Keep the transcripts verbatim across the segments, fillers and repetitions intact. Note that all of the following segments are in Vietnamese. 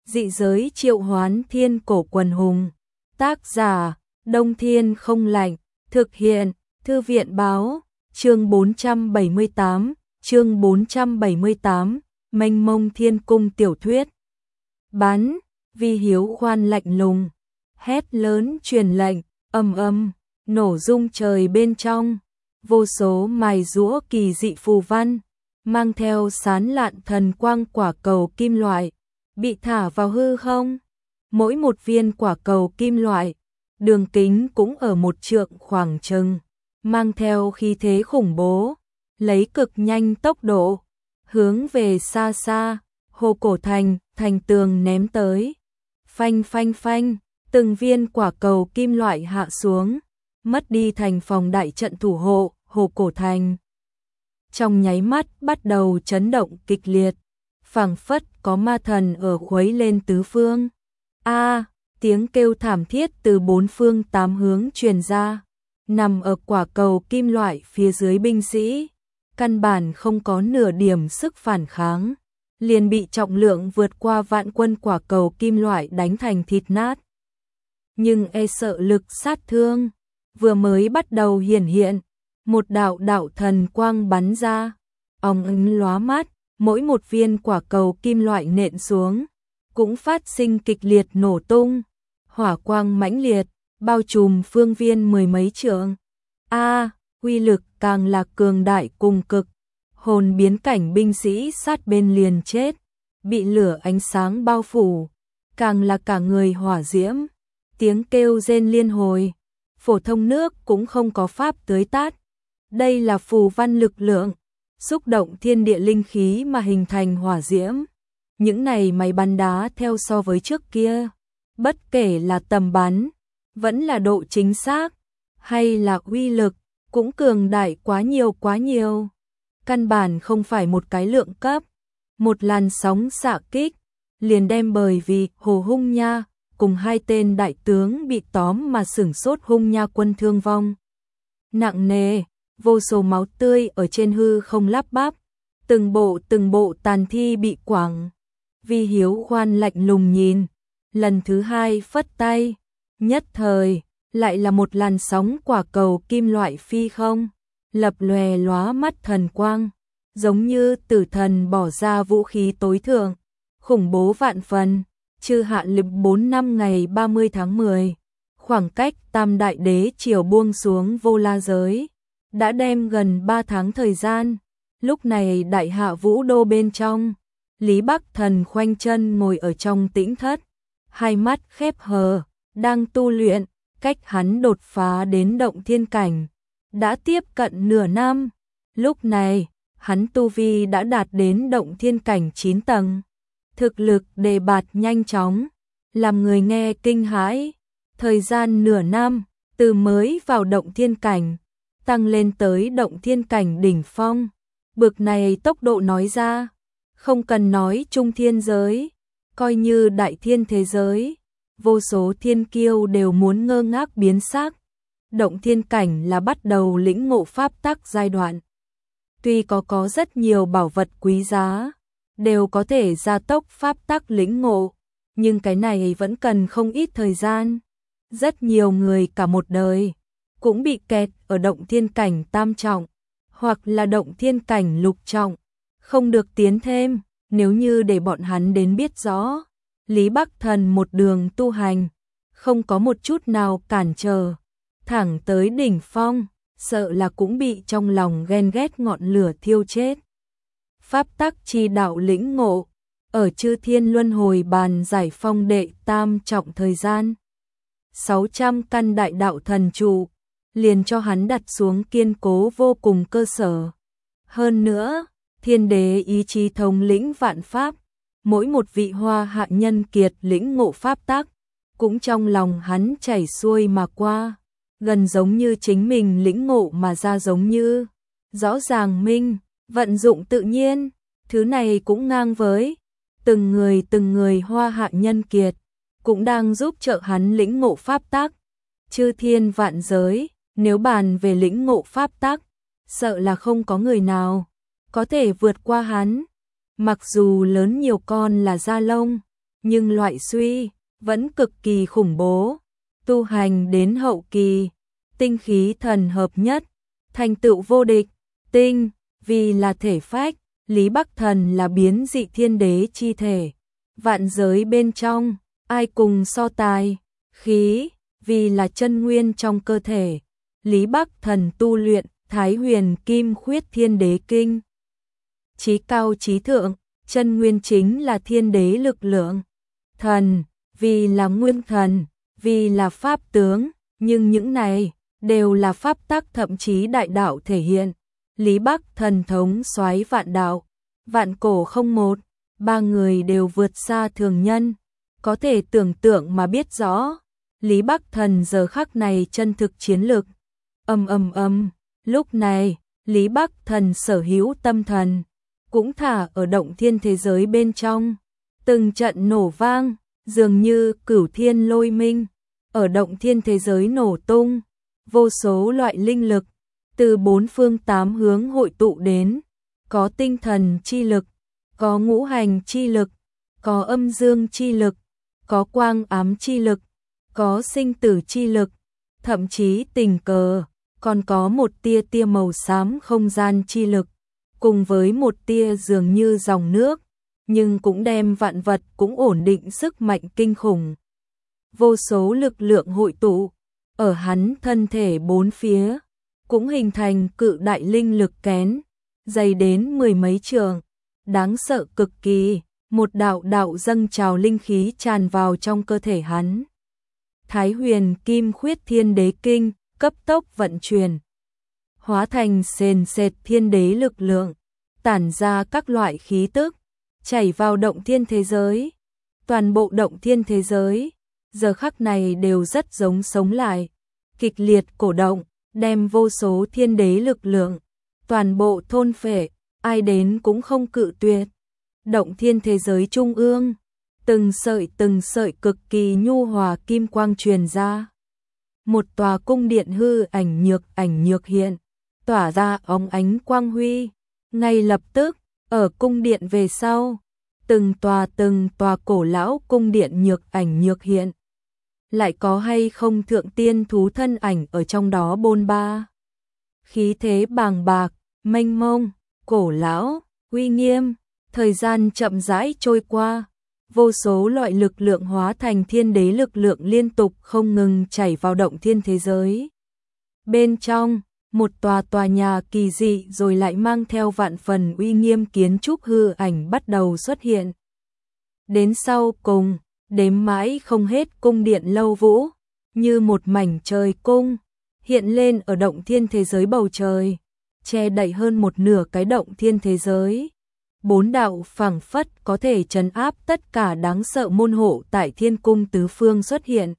Dị giới triệu hoán thiên cổ quần hùng. Tác giả, Đông Thiên không lạnh. Thực hiện, Thư viện báo. Chương bốn trăm bảy mươi tám, chương bốn trăm bảy mươi tám, mênh mông thiên cung tiểu thuyết. Bán, Vi Hiếu khoan lạnh lùng, hét lớn truyền lệnh, ầm ầm, nổ rung trời bên trong, vô số mài giũa kỳ dị phù văn, mang theo sán lạn thần quang quả cầu kim loại, bị thả vào hư không. Mỗi một viên quả cầu kim loại, đường kính cũng ở một trượng khoảng chừng, mang theo khí thế khủng bố, lấy cực nhanh tốc độ, hướng về xa xa, Hồ Cổ Thành, thành tường ném tới. Phanh phanh phanh, từng viên quả cầu kim loại hạ xuống, mất đi thành phòng đại trận thủ hộ, Hồ Cổ Thành. Trong nháy mắt bắt đầu chấn động kịch liệt, phảng phất có ma thần ở khuấy lên tứ phương. A, tiếng kêu thảm thiết từ bốn phương tám hướng truyền ra, nằm ở quả cầu kim loại phía dưới binh sĩ, căn bản không có nửa điểm sức phản kháng, liền bị trọng lượng vượt qua vạn quân quả cầu kim loại đánh thành thịt nát. Nhưng e sợ lực sát thương vừa mới bắt đầu hiển hiện, một đạo đạo thần quang bắn ra, óng ánh lóa mắt, mỗi một viên quả cầu kim loại nện xuống cũng phát sinh kịch liệt nổ tung, hỏa quang mãnh liệt, bao trùm phương viên mười mấy trượng. A, uy lực càng là cường đại cùng cực, hồn biến cảnh binh sĩ sát bên liền chết, bị lửa ánh sáng bao phủ, càng là cả người hỏa diễm, tiếng kêu rên liên hồi, phổ thông nước cũng không có pháp tưới tát. Đây là phù văn lực lượng, xúc động thiên địa linh khí mà hình thành hỏa diễm. Những này máy bắn đá theo so với trước kia, bất kể là tầm bắn, vẫn là độ chính xác, hay là uy lực, cũng cường đại quá nhiều quá nhiều. Căn bản không phải một cái lượng cấp, một làn sóng xạ kích, liền đem bởi vì Hồ Hung Nha cùng hai tên đại tướng bị tóm mà sửng sốt Hung Nha quân thương vong nặng nề, vô số máu tươi ở trên hư không lắp bắp, từng bộ từng bộ tàn thi bị quẳng. Vi Hiếu khoan lạnh lùng nhìn, lần thứ hai phất tay, nhất thời lại là một làn sóng quả cầu kim loại phi không, lập lòe lóa mắt thần quang, giống như tử thần bỏ ra vũ khí tối thượng, khủng bố vạn phần. Chư hạ lực bốn năm ngày ba mươi tháng mười, khoảng cách Tam Đại Đế triều buông xuống Vô La giới, đã đem gần ba tháng thời gian. Lúc này Đại Hạ Vũ Đô bên trong, Lý Bắc Thần khoanh chân ngồi ở trong tĩnh thất, hai mắt khép hờ, đang tu luyện, cách hắn đột phá đến động thiên cảnh đã tiếp cận nửa năm. Lúc này, hắn tu vi đã đạt đến động thiên cảnh chín tầng. Thực lực đề bạt nhanh chóng, làm người nghe kinh hãi. Thời gian nửa năm, từ mới vào động thiên cảnh, tăng lên tới động thiên cảnh đỉnh phong. Bực này tốc độ nói ra, không cần nói trung thiên giới, coi như đại thiên thế giới, vô số thiên kiêu đều muốn ngơ ngác biến sắc. Động thiên cảnh là bắt đầu lĩnh ngộ pháp tắc giai đoạn. Tuy có có rất nhiều bảo vật quý giá, đều có thể gia tốc pháp tắc lĩnh ngộ, nhưng cái này vẫn cần không ít thời gian. Rất nhiều người cả một đời cũng bị kẹt ở động thiên cảnh tam trọng, hoặc là động thiên cảnh lục trọng, không được tiến thêm. Nếu như để bọn hắn đến biết rõ, Lý Bắc Thần một đường tu hành, không có một chút nào cản trở, thẳng tới đỉnh phong, sợ là cũng bị trong lòng ghen ghét ngọn lửa thiêu chết. Pháp tắc chi đạo lĩnh ngộ, ở Chư Thiên Luân Hồi Bàn giải phong đệ tam trọng thời gian. sáu trăm căn đại đạo thần trụ, liền cho hắn đặt xuống kiên cố vô cùng cơ sở. Hơn nữa, thiên đế ý chí thống lĩnh vạn pháp, mỗi một vị hoa hạ nhân kiệt lĩnh ngộ pháp tắc, cũng trong lòng hắn chảy xuôi mà qua, gần giống như chính mình lĩnh ngộ mà ra giống như. Rõ ràng minh, vận dụng tự nhiên, thứ này cũng ngang với từng người từng người hoa hạ nhân kiệt, cũng đang giúp trợ hắn lĩnh ngộ pháp tắc. Chư thiên vạn giới, nếu bàn về lĩnh ngộ pháp tắc, sợ là không có người nào có thể vượt qua hắn. Mặc dù lớn nhiều con là da lông, nhưng loại suy vẫn cực kỳ khủng bố. Tu hành đến hậu kỳ, tinh khí thần hợp nhất, thành tựu vô địch. Tinh vì là thể phách, Lý Bắc Thần là biến dị thiên đế chi thể. Vạn giới bên trong, ai cùng so tài. Khí vì là chân nguyên trong cơ thể. Lý Bắc Thần tu luyện Thái Huyền Kim Khuyết Thiên Đế Kinh. Chí cao chí thượng, chân nguyên chính là thiên đế lực lượng. Thần vì là nguyên thần, vì là pháp tướng, nhưng những này đều là pháp tắc thậm chí đại đạo thể hiện. Lý Bắc Thần thống soái vạn đạo, vạn cổ không một, ba người đều vượt xa thường nhân, có thể tưởng tượng mà biết rõ. Lý Bắc Thần giờ khắc này chân thực chiến lực. Ầm ầm ầm, lúc này, Lý Bắc Thần sở hữu tâm thần cũng thả ở động thiên thế giới bên trong. Từng trận nổ vang, dường như cửu thiên lôi minh, ở động thiên thế giới nổ tung, vô số loại linh lực từ bốn phương tám hướng hội tụ đến, có tinh thần chi lực, có ngũ hành chi lực, có âm dương chi lực, có quang ám chi lực, có sinh tử chi lực, thậm chí tình cờ còn có một tia tia màu xám không gian chi lực, cùng với một tia dường như dòng nước, nhưng cũng đem vạn vật cũng ổn định sức mạnh kinh khủng. Vô số lực lượng hội tụ ở hắn thân thể bốn phía, cũng hình thành cự đại linh lực kén, dày đến mười mấy trượng, đáng sợ cực kỳ. Một đạo đạo dâng trào linh khí tràn vào trong cơ thể hắn. Thái Huyền Kim Khuyết Thiên Đế Kinh cấp tốc vận chuyển, hóa thành sền sệt thiên đế lực lượng, tản ra các loại khí tức, chảy vào động thiên thế giới. Toàn bộ động thiên thế giới giờ khắc này đều rất giống sống lại, kịch liệt cổ động, đem vô số thiên đế lực lượng toàn bộ thôn phệ, ai đến cũng không cự tuyệt. Động thiên thế giới trung ương, từng sợi từng sợi cực kỳ nhu hòa kim quang truyền ra. Một tòa cung điện hư ảnh nhược ảnh nhược hiện, tỏa ra óng ánh quang huy. Ngay lập tức, ở cung điện về sau, từng tòa từng tòa cổ lão cung điện nhược ảnh nhược hiện. Lại có hay không thượng tiên thú thân ảnh ở trong đó bôn ba. Khí thế bàng bạc, mênh mông, cổ lão, uy nghiêm. Thời gian chậm rãi trôi qua, vô số loại lực lượng hóa thành thiên đế lực lượng liên tục không ngừng chảy vào động thiên thế giới. Bên trong, một tòa tòa nhà kỳ dị rồi lại mang theo vạn phần uy nghiêm kiến trúc hư ảnh bắt đầu xuất hiện. Đến sau cùng, đếm mãi không hết cung điện lâu vũ, như một mảnh trời cung, hiện lên ở động thiên thế giới bầu trời, che đậy hơn một nửa cái động thiên thế giới. Bốn đạo phảng phất có thể trấn áp tất cả đáng sợ môn hộ tại thiên cung tứ phương xuất hiện,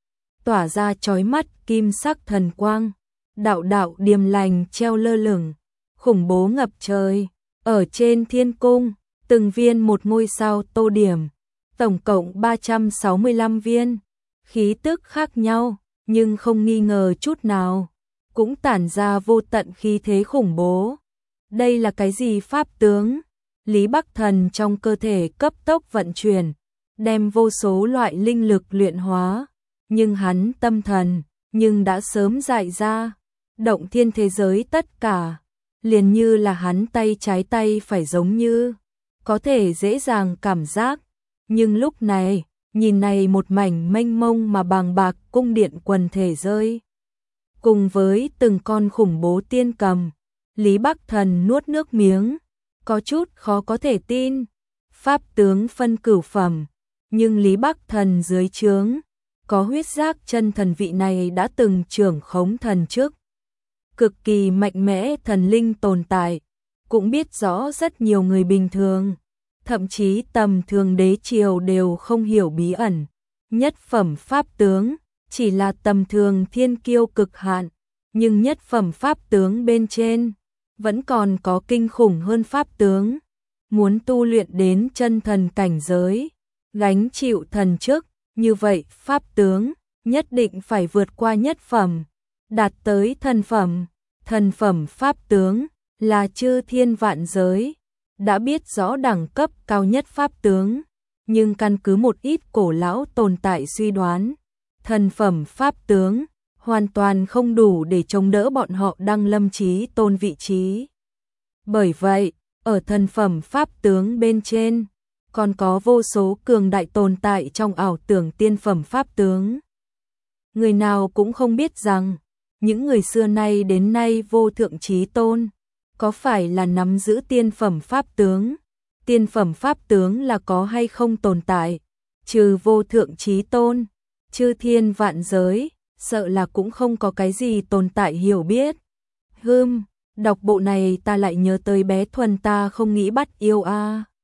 tỏa ra chói mắt kim sắc thần quang, đạo đạo điềm lành treo lơ lửng, khủng bố ngập trời. Ở trên thiên cung, từng viên một ngôi sao tô điểm, tổng cộng ba trăm sáu mươi lăm viên, khí tức khác nhau, nhưng không nghi ngờ chút nào, cũng tản ra vô tận khí thế khủng bố. Đây là cái gì pháp tướng? Lý Bắc Thần trong cơ thể cấp tốc vận chuyển, đem vô số loại linh lực luyện hóa, nhưng hắn tâm thần, nhưng đã sớm dại ra, động thiên thế giới tất cả, liền như là hắn tay trái tay phải giống như, có thể dễ dàng cảm giác, nhưng lúc này, nhìn này một mảnh mênh mông mà bàng bạc cung điện quần thể rơi. Cùng với từng con khủng bố tiên cầm, Lý Bắc Thần nuốt nước miếng, có chút khó có thể tin. Pháp tướng phân cửu phẩm, nhưng Lý Bắc Thần dưới trướng, có huyết giác chân thần vị này đã từng trưởng khống thần trước. Cực kỳ mạnh mẽ thần linh tồn tại, cũng biết rõ rất nhiều người bình thường, thậm chí tầm thường đế triều đều không hiểu bí ẩn. Nhất phẩm pháp tướng, chỉ là tầm thường thiên kiêu cực hạn, nhưng nhất phẩm pháp tướng bên trên, vẫn còn có kinh khủng hơn pháp tướng. Muốn tu luyện đến chân thần cảnh giới, gánh chịu thần chức, như vậy pháp tướng nhất định phải vượt qua nhất phẩm, đạt tới thần phẩm. Thần phẩm pháp tướng là chư thiên vạn giới, đã biết rõ đẳng cấp cao nhất pháp tướng, nhưng căn cứ một ít cổ lão tồn tại suy đoán, thần phẩm pháp tướng hoàn toàn không đủ để chống đỡ bọn họ đăng lâm chí tôn vị trí. Bởi vậy, ở thần phẩm pháp tướng bên trên, còn có vô số cường đại tồn tại trong ảo tưởng tiên phẩm pháp tướng. Người nào cũng không biết rằng, những người xưa nay đến nay vô thượng chí tôn, có phải là nắm giữ tiên phẩm pháp tướng. Tiên phẩm pháp tướng là có hay không tồn tại, trừ vô thượng chí tôn, chư thiên vạn giới, sợ là cũng không có cái gì tồn tại hiểu biết. Hừm, đọc bộ này ta lại nhớ tới bé Thuần ta không nghĩ bắt yêu a. À.